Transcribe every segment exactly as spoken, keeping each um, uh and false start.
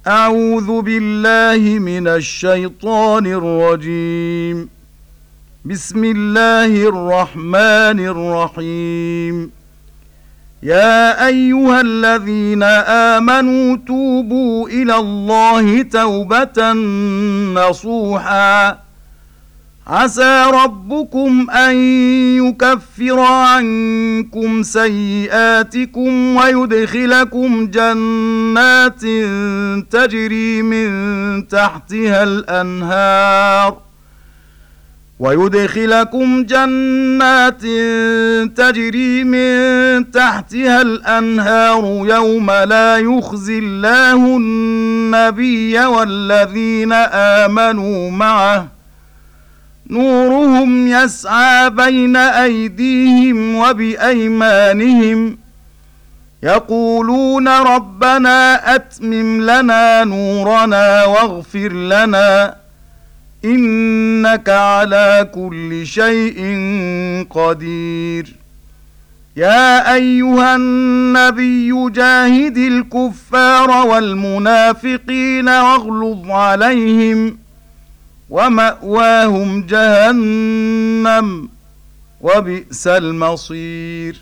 أعوذ بالله من الشيطان الرجيم. بسم الله الرحمن الرحيم. يا أيها الذين آمنوا توبوا إلى الله توبة نصوحا عسى ربكم أن يكفر عنكم سيئاتكم ويدخلكم جنات تجري من تحتها الأنهار ويدخلكم جنات تجري من تحتها الأنهار يوم لا يخزي الله النبي والذين آمنوا معه نورهم يسعى بين أيديهم وبأيمانهم يقولون ربنا أتمم لنا نورنا واغفر لنا إنك على كل شيء قدير. يا أيها النبي جاهد الكفار والمنافقين واغلظ عليهم ومأواهم جهنم وبئس المصير.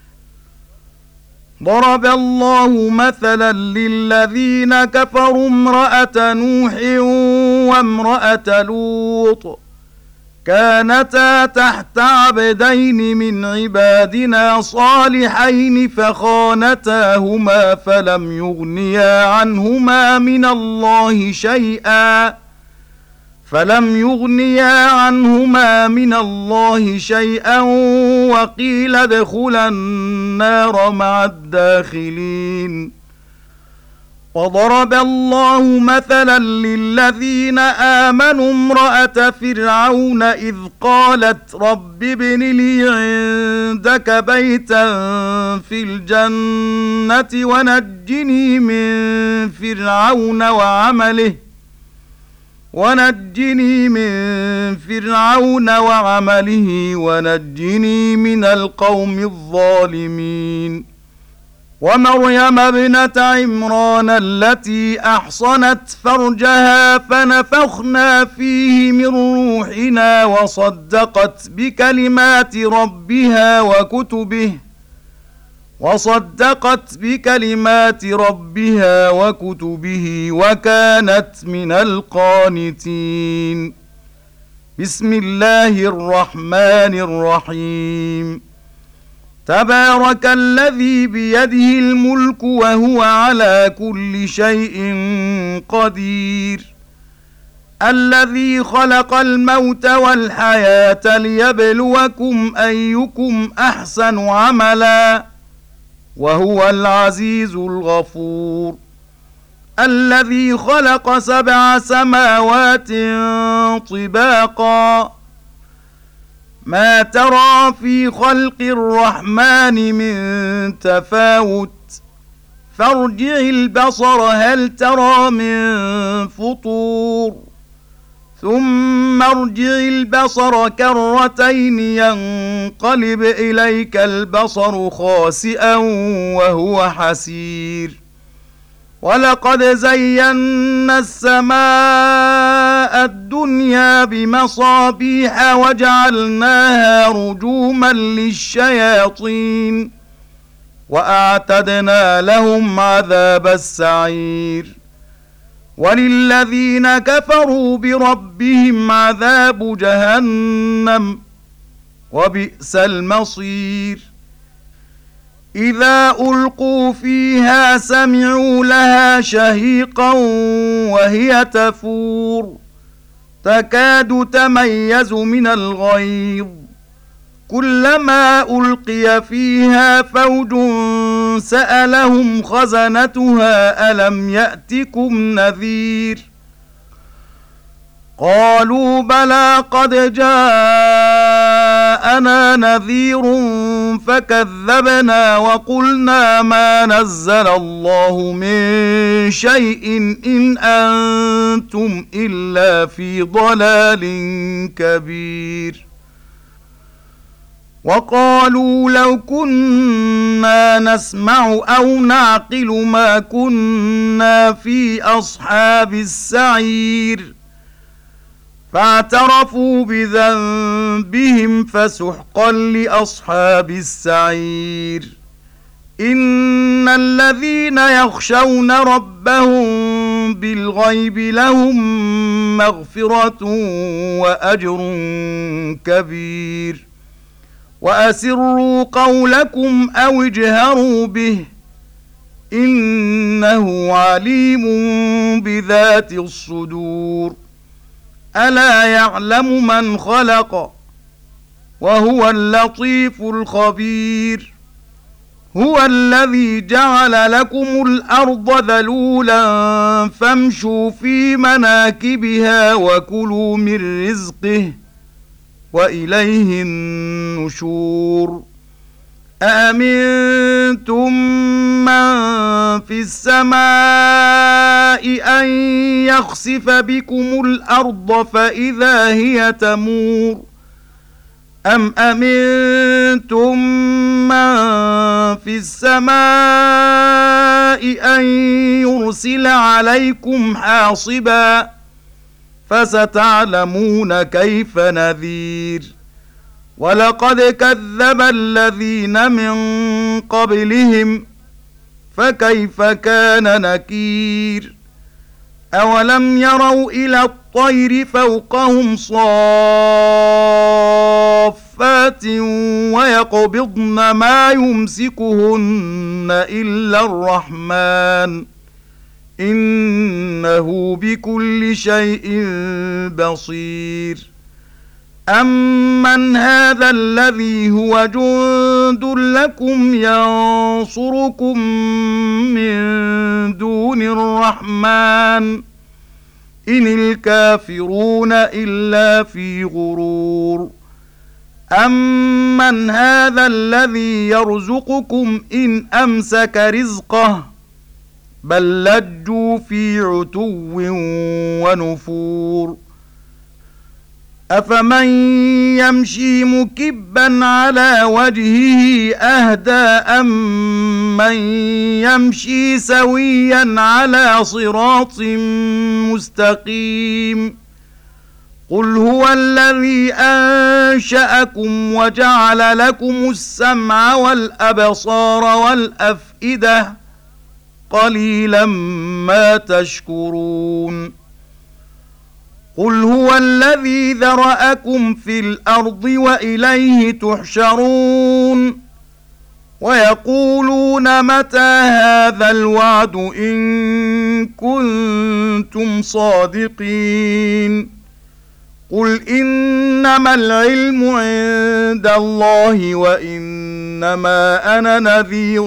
ضرب الله مثلا للذين كفروا امرأة نوح وامرأة لوط كانتا تحت عبدين من عبادنا صالحين فخانتاهما فلم يغنيا عنهما من الله شيئا فلم يغنيا عنهما من الله شيئا وقيل ادخلا النار مع الداخلين. وضرب الله مثلا للذين آمنوا امرأة فرعون إذ قالت رب ابن لي عندك بيتا في الجنة ونجني من فرعون وعمله ونجني من فرعون وعمله ونجني من القوم الظالمين. ومريم ابنة عمران التي أحصنت فرجها فنفخنا فيه من روحنا وصدقت بكلمات ربها وكتبه وصدقت بكلمات ربها وكتبه وكانت من القانتين. بسم الله الرحمن الرحيم. تبارك الذي بيده الملك وهو على كل شيء قدير. الذي خلق الموت والحياة ليبلوكم أيكم أحسن عملا وهو العزيز الغفور. الذي خلق سبع سماوات طباقا ما ترى في خلق الرحمن من تفاوت فارجع البصر هل ترى من فطور ثم ارجع البصر كرتين ينقلب إليك البصر خاسئا وهو حسير. ولقد زينا السماء الدنيا بمصابيح وجعلناها رجوما للشياطين وأعتدنا لهم عذاب السعير. وللذين كفروا بربهم عذاب جهنم وبئس المصير. إذا ألقوا فيها سمعوا لها شهيقا وهي تفور تكاد تميز من الغيظ كلما ألقي فيها فوج سألهم خزنتها ألم يأتكم نذير قالوا بلى قد جاءنا نذير فكذبنا وقلنا ما نزل الله من شيء إن أنتم إلا في ضلال كبير. وقالوا لو كنا نسمع أو نعقل ما كنا في أصحاب السعير فاعترفوا بذنبهم فسحقا لأصحاب السعير إن الذين يخشون ربهم بالغيب لهم مغفرة وأجر كبير وأسروا قولكم أو اجهروا به إنه عليم بذات الصدور ألا يعلم من خلق وهو اللطيف الخبير هو الذي جعل لكم الأرض ذلولا فامشوا في مناكبها وكلوا من رزقه وإليه النشور أأمنتم من في السماء أن يخسف بكم الأرض فإذا هي تمور أم أمنتم من في السماء أن يرسل عليكم حاصبا فستعلمون كيف نذير ولقد كذب الذين من قبلهم فكيف كان نكير أولم يروا إلى الطير فوقهم صافات ويقبضن ما يمسكهن إلا الرحمن إنه بكل شيء بصير أمن هذا الذي هو جند لكم ينصركم من دون الرحمن إن الكافرون إلا في غرور أمن هذا الذي يرزقكم إن أمسك رزقه بل لجوا في عتو ونفور أفمن يمشي مكبا على وجهه أهدى أم من يمشي سويا على صراط مستقيم قل هو الذي أنشأكم وجعل لكم السمع والأبصار والأفئدة قليلا ما تشكرون قل هو الذي ذرأكم في الأرض وإليه تحشرون ويقولون متى هذا الوعد إن كنتم صادقين قل إنما العلم عند الله وإنما أنا نذير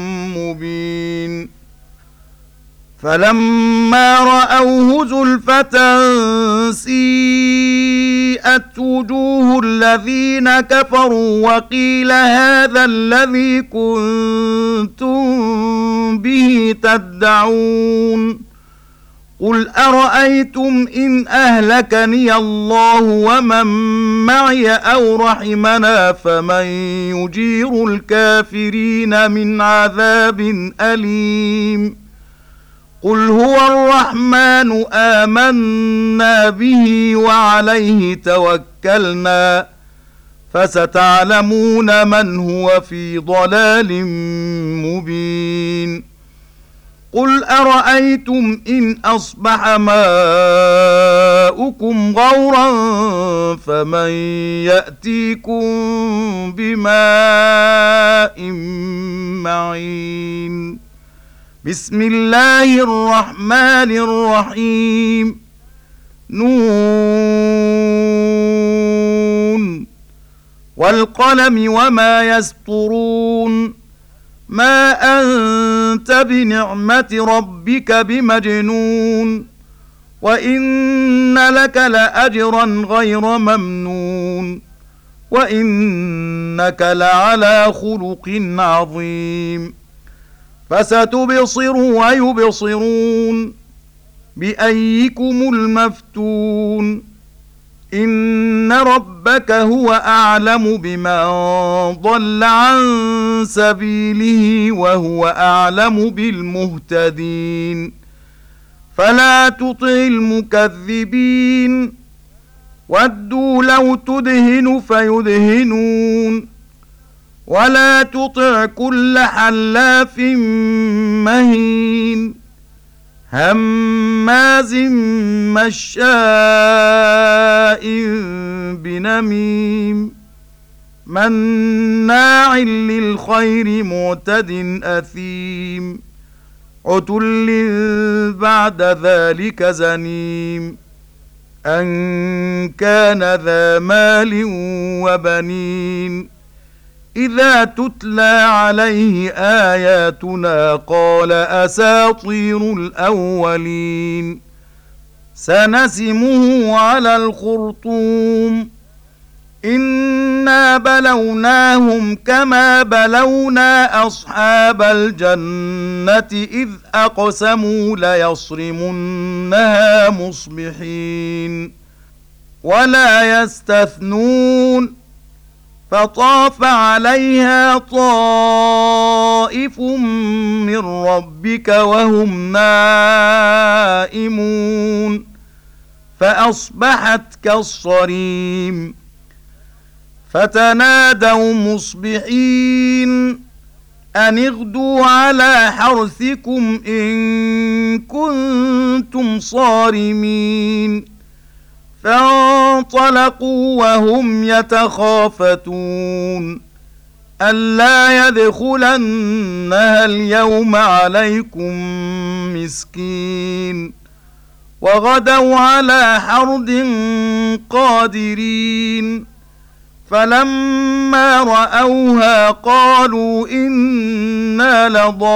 مبين فلما رأوه زلفة سيئت وجوه الذين كفروا وقيل هذا الذي كنتم به تدعون قل أرأيتم إن أهلكني الله ومن معي أو رحمنا فمن يجير الكافرين من عذاب أليم قل هو الرحمن آمنا به وعليه توكلنا فستعلمون من هو في ضلال مبين قل أرأيتم إن أصبح ماؤكم غورا فمن يأتيكم بماء معين بسم الله الرحمن الرحيم نون والقلم وما يسطرون ما أنت بنعمة ربك بمجنون وإن لك لأجرا غير ممنون وإنك لعلى خلق عظيم فستبصر ويبصرون بأيكم المفتون إن ربك هو أعلم بمن ضل عن سبيله وهو أعلم بالمهتدين فلا تطع المكذبين ودوا لو تدهن فيدهنون ولا تطع كل حلاف مهين هماز مشاء بنميم مناع للخير معتد أثيم عتل بعد ذلك زنيم أن كان ذا مال وبنين إذا تتلى عليه آياتنا قال أساطير الأولين سنسمه على الخرطوم إنا بلوناهم كما بلونا أصحاب الجنة إذ أقسموا ليصرمنها مصبحين ولا يستثنون فطاف عليها طائف من ربك وهم نائمون فأصبحت كالصريم فتنادوا مصبحين أن اغدوا على حرثكم إن كنتم صارمين فانطلقوا وهم يتخافتون ألا يدخلنها اليوم عليكم مسكين وغدوا على حرد قادرين فلما رأوها قالوا إنا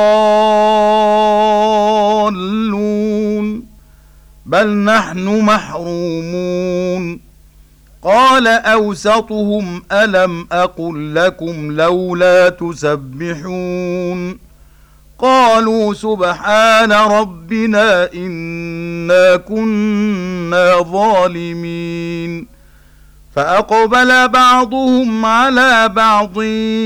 لضالون بل نحن محرومون قال أوسطهم ألم أقل لكم لولا تسبحون قالوا سبحان ربنا إنا كنا ظالمين فأقبل بعضهم على بعض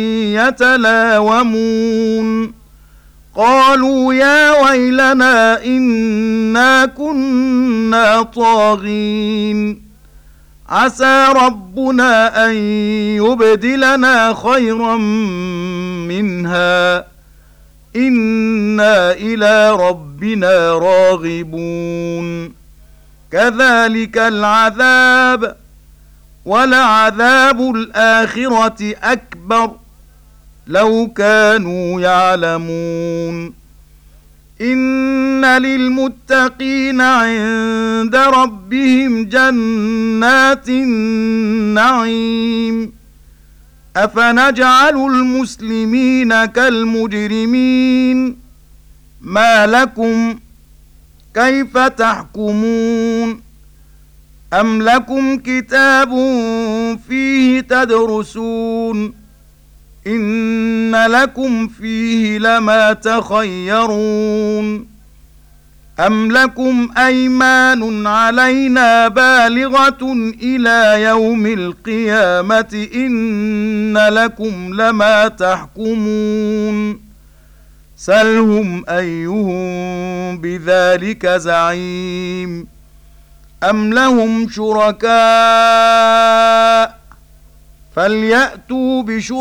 يتلاومون قالوا يا ويلنا إنا كنا طاغين عسى ربنا أن يبدلنا خيرا منها إنا إلى ربنا راغبون كذلك العذاب ولعذاب الآخرة أكبر لو كانوا يعلمون إن للمتقين عند ربهم جنات النعيم أفنجعل المسلمين كالمجرمين ما لكم كيف تحكمون أم لكم كتاب فيه تدرسون إن لكم فيه لما تخيرون أم لكم أيمان علينا بالغة إلى يوم القيامة إن لكم لما تحكمون سلهم أيهم بذلك زعيم أم لهم شركاء فليأتوا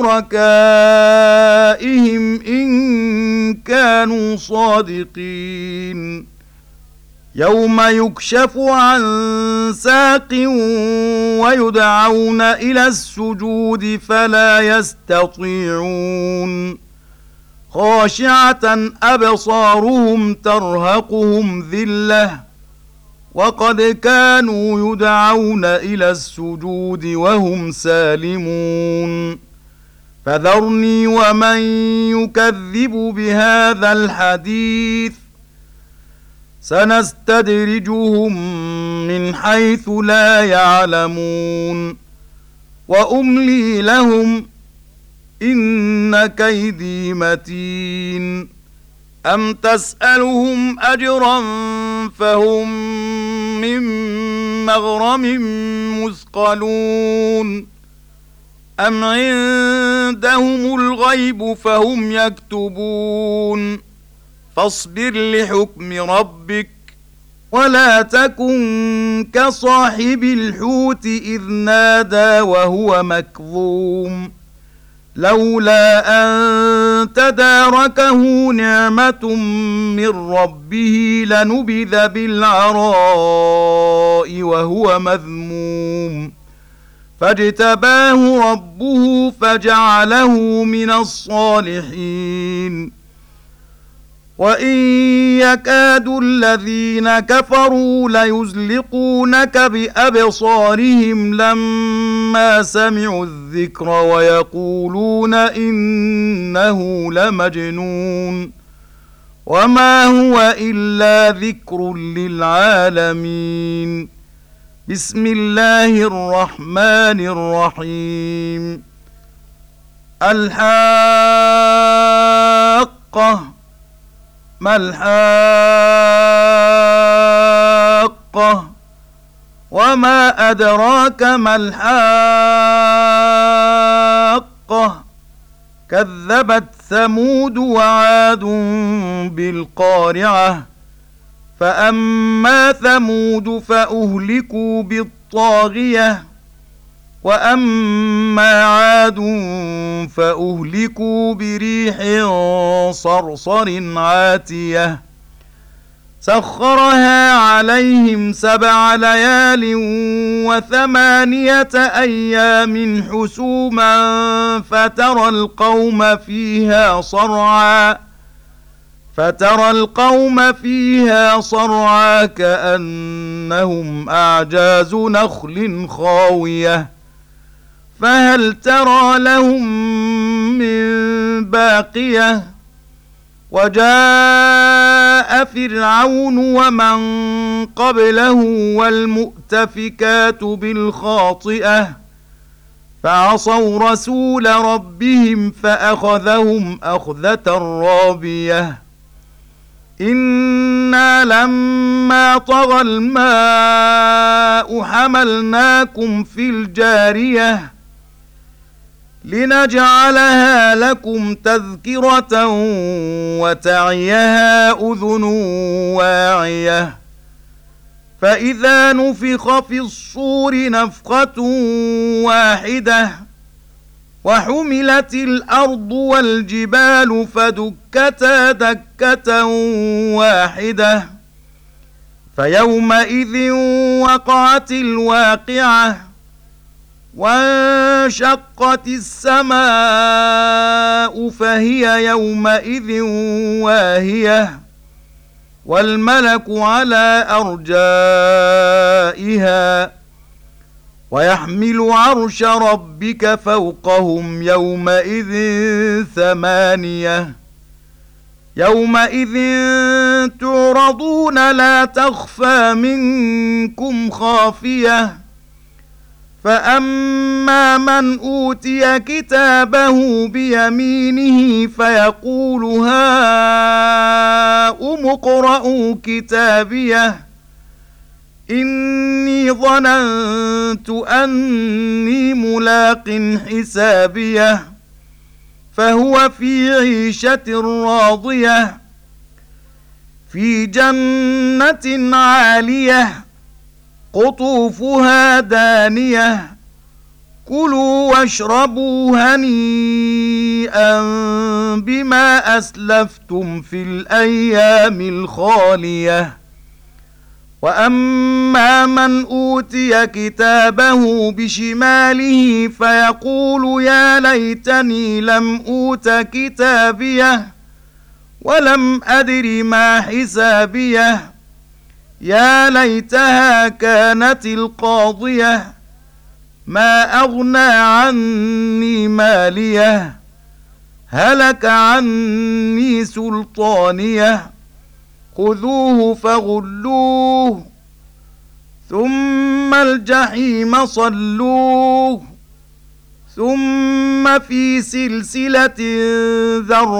بشركائهم إن كانوا صادقين يوم يكشف عن ساق ويدعون إلى السجود فلا يستطيعون خاشعة أبصارهم ترهقهم ذلة وقد كانوا يدعون إلى السجود وهم سالمون فذرني ومن يكذب بهذا الحديث سنستدرجهم من حيث لا يعلمون وأملي لهم إن كيدي متين أم تسألهم أجرا فهم من مغرم مثقلون أم عندهم الغيب فهم يكتبون فاصبر لحكم ربك ولا تكن كصاحب الحوت إذ نادى وهو مكظوم لولا أن تداركه نعمة من ربه لنبذ بالعراء وهو مذموم فاجتباه ربه فجعله من الصالحين وإن يكاد الذين كفروا ليزلقونك بأبصارهم لما سمعوا الذكر ويقولون إنه لمجنون وما هو إلا ذكر للعالمين بسم الله الرحمن الرحيم الحاقة ما الحاقة وما أدراك ما الحاقة كذبت ثمود وعاد بالقارعة فأما ثمود فأهلكوا بالطاغية وأما عاد فأهلكوا بريح صرصر عاتية سخرها عليهم سبع ليال وثمانية أيام حسوما فترى القوم فيها صرعا فترى القوم فيها صرعا كأنهم أعجاز نخل خاوية فهل ترى لهم من باقية وجاء فرعون ومن قبله والمؤتفكات بالخاطئة فعصوا رسول ربهم فأخذهم أخذة رابية إنا لما طغى الماء حملناكم في الجارية لنجعلها لكم تذكرة وتعيها أذن واعية فإذا نفخ في الصور نفخة واحدة وحملت الأرض والجبال فدكتا دكة واحدة فيومئذ وقعت الواقعة وانشقت السماء فهي يومئذ واهية والملك على أرجائها ويحمل عرش ربك فوقهم يومئذ ثمانية يومئذ تعرضون لا تخفى منكم خافية فأما من أوتي كتابه بيمينه فيقول هاؤم اقرءوا كتابيه إني ظننت أني ملاق حسابيه فهو في عيشة راضية في جنة عالية قطوفها دانية كلوا واشربوا هنيئا بما أسلفتم في الأيام الخالية وأما من أوتي كتابه بشماله فيقول يا ليتني لم أوت كتابيه ولم أدر ما حسابيه يا ليتها كانت القاضية ما أغنى عني ماليه هلك عني سلطانيه خذوه فغلوه ثم الجحيم صلوه ثم في سلسلة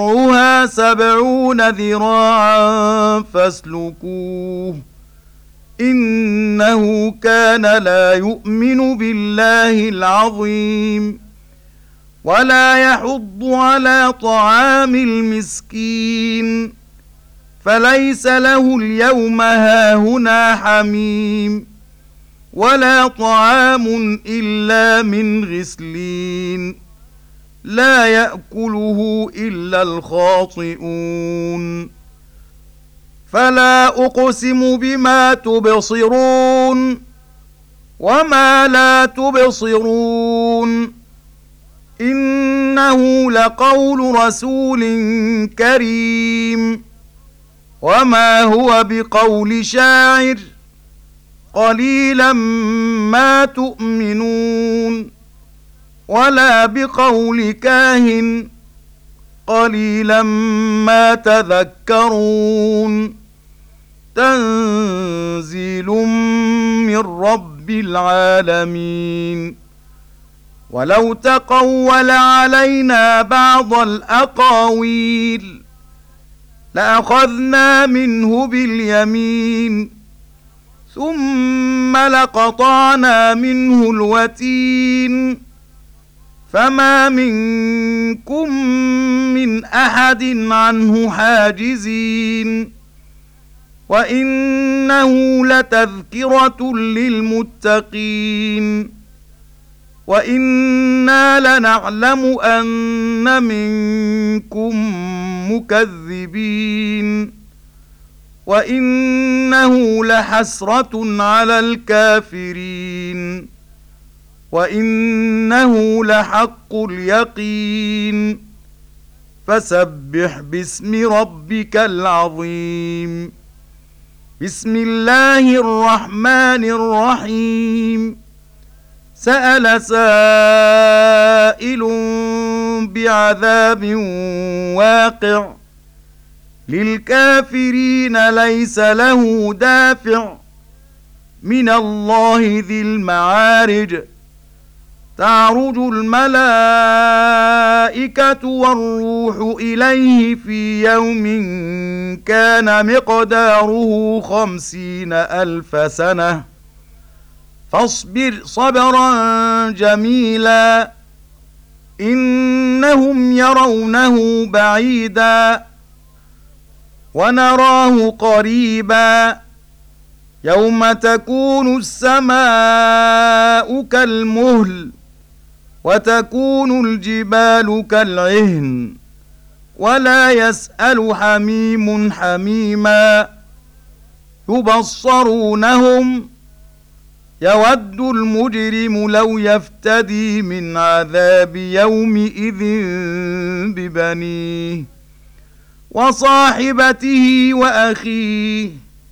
ذرعها سبعون ذراعا فاسلكوه إنه كان لا يؤمن بالله العظيم ولا يحض على طعام المسكين فليس له اليوم هاهنا حميم ولا طعام إلا من غسلين لا يأكله إلا الخاطئون فلا أقسم بما تبصرون وما لا تبصرون إنه لقول رسول كريم وما هو بقول شاعر قليلا ما تؤمنون ولا بقول كاهن قليلا ما تذكرون تنزيل من رب العالمين ولو تقول علينا بعض الأقاويل لأخذنا منه باليمين ثم لقطعنا منه الوتين فما منكم من أحد عنه حاجزين وإنه لتذكرة للمتقين وإنا لنعلم أن منكم مكذبين وإنه لحسرة على الكافرين وإنه لحق اليقين فسبح باسم ربك العظيم بسم الله الرحمن الرحيم سأل سائل بعذاب واقع للكافرين ليس له دافع من الله ذي المعارج تعرج الملائكة والروح إليه في يوم كان مقداره خمسين ألف سنة فاصبر صبرا جميلا إنهم يرونه بعيدا ونراه قريبا يوم تكون السماء كالمهل وتكون الجبال كالعهن ولا يسأل حميم حميما يبصرونهم يود المجرم لو يفتدي من عذاب يومئذ ببنيه وصاحبته وأخيه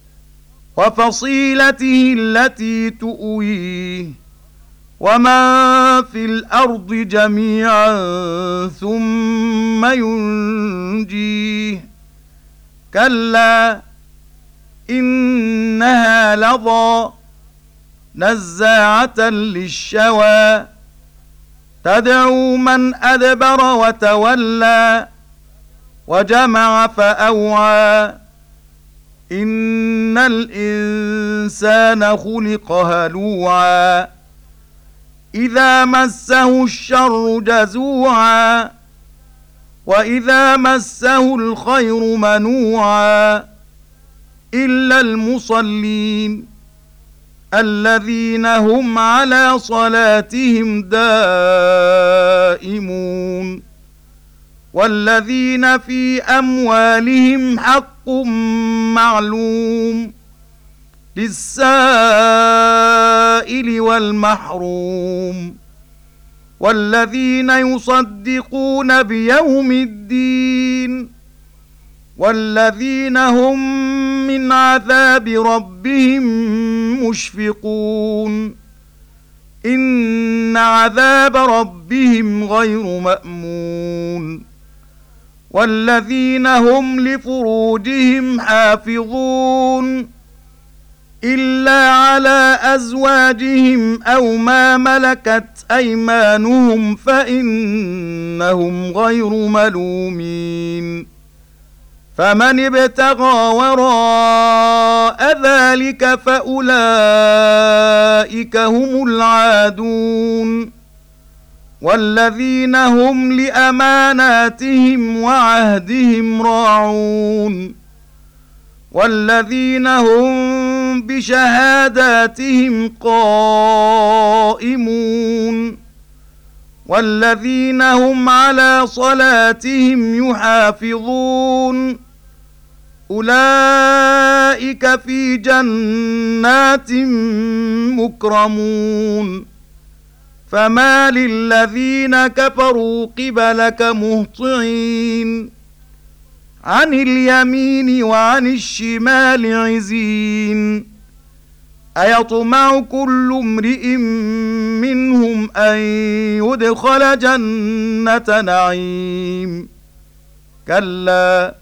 وفصيلته التي تؤويه ومن في الأرض جميعا ثم ينجيه كلا إنها لظى نزاعة للشوى تدعو من أدبر وتولى وجمع فأوعى إن الإنسان خلق هلوعا إذا مسه الشر جزوعا وإذا مسه الخير منوعا إلا المصلين الذين هم على صلاتهم دائمون والذين في أموالهم حق معلوم للسائل والمحروم والذين يصدقون بيوم الدين والذين هم من عذاب ربهم مشفقون إن عذاب ربهم غير مأمون والذين هم لفروجهم حافظون إلا على أزواجهم أو ما ملكت أيمانهم فإنهم غير ملومين فمن ابتغى وراء ذلك فأولئك هم العادون والذين هم لأماناتهم وعهدهم راعون والذين هم بشهاداتهم قائمون والذين هم على صلاتهم يحافظون أولئك في جنات مكرمون فما للذين كفروا قبلك مهطعين عن اليمين وعن الشمال عزين أيطمع كل امرئ منهم أن يدخل جنة نعيم كلا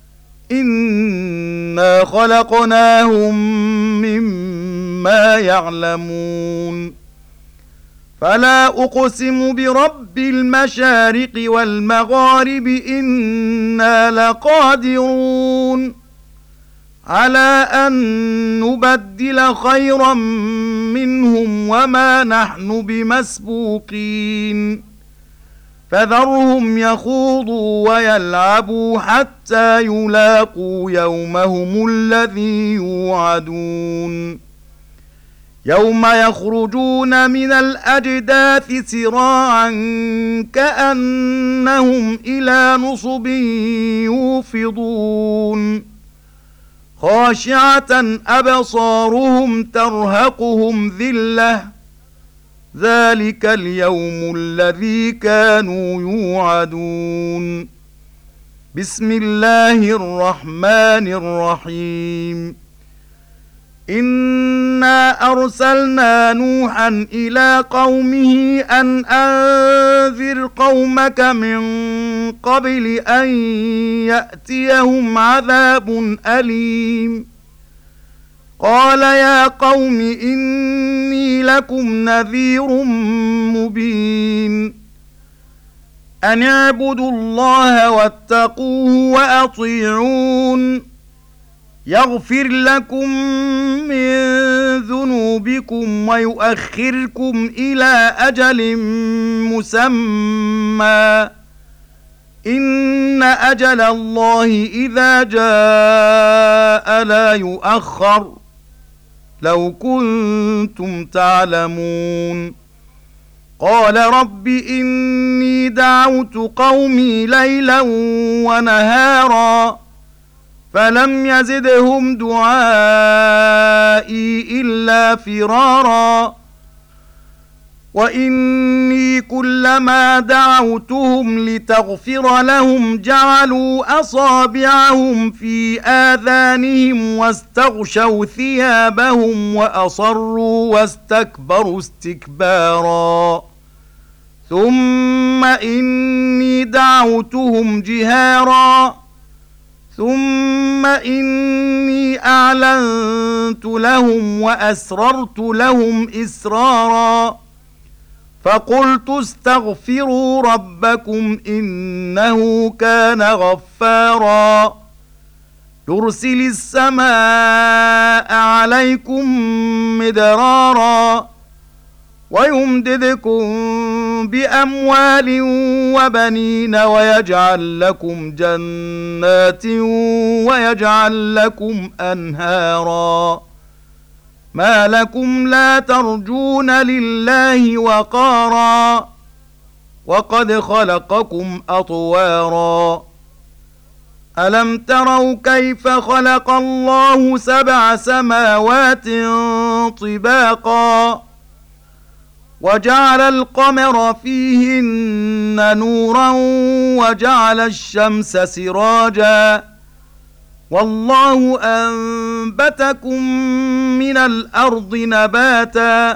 إنا خلقناهم مما يعلمون فلا أقسم برب المشارق والمغارب إنا لقادرون على أن نبدل خيرا منهم وما نحن بمسبوقين فذرهم يخوضوا ويلعبوا حتى يلاقوا يومهم الذي يوعدون يوم يخرجون من الأجداث سراعا كأنهم إلى نصب يوفضون خاشعة أبصارهم ترهقهم ذلة ذلك اليوم الذي كانوا يوعدون بسم الله الرحمن الرحيم إنا أرسلنا نوحا إلى قومه أن أنذر قومك من قبل أن يأتيهم عذاب أليم قال يا قوم إني لكم نذير مبين أن اعبدوا الله واتقوه وأطيعون يغفر لكم من ذنوبكم ويؤخركم إلى أجل مسمى إن أجل الله إذا جاء لا يؤخر لو كنتم تعلمون قال رب إني دعوت قومي ليلا ونهارا فلم يزدهم دعائي إلا فرارا وإني كلما دعوتهم لتغفر لهم جعلوا أصابعهم في آذانهم واستغشوا ثيابهم وأصروا واستكبروا استكبارا ثم إني دعوتهم جهارا ثم إني أعلنت لهم وأسررت لهم إسرارا فقلت استغفروا ربكم إنه كان غفارا يرسل السماء عليكم مدرارا ويمددكم بأموال وبنين ويجعل لكم جنات ويجعل لكم أنهارا ما لكم لا ترجون لله وقارا وقد خلقكم أطوارا ألم تروا كيف خلق الله سبع سماوات طباقا وجعل القمر فيهن نورا وجعل الشمس سراجا والله أنبتكم من الأرض نباتا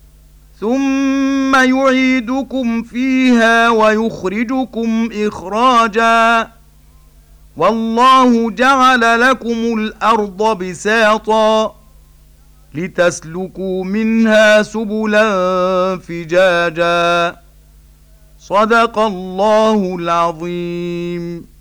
ثم يعيدكم فيها ويخرجكم إخراجا والله جعل لكم الأرض بساطا لتسلكوا منها سبلا فجاجا صدق الله العظيم.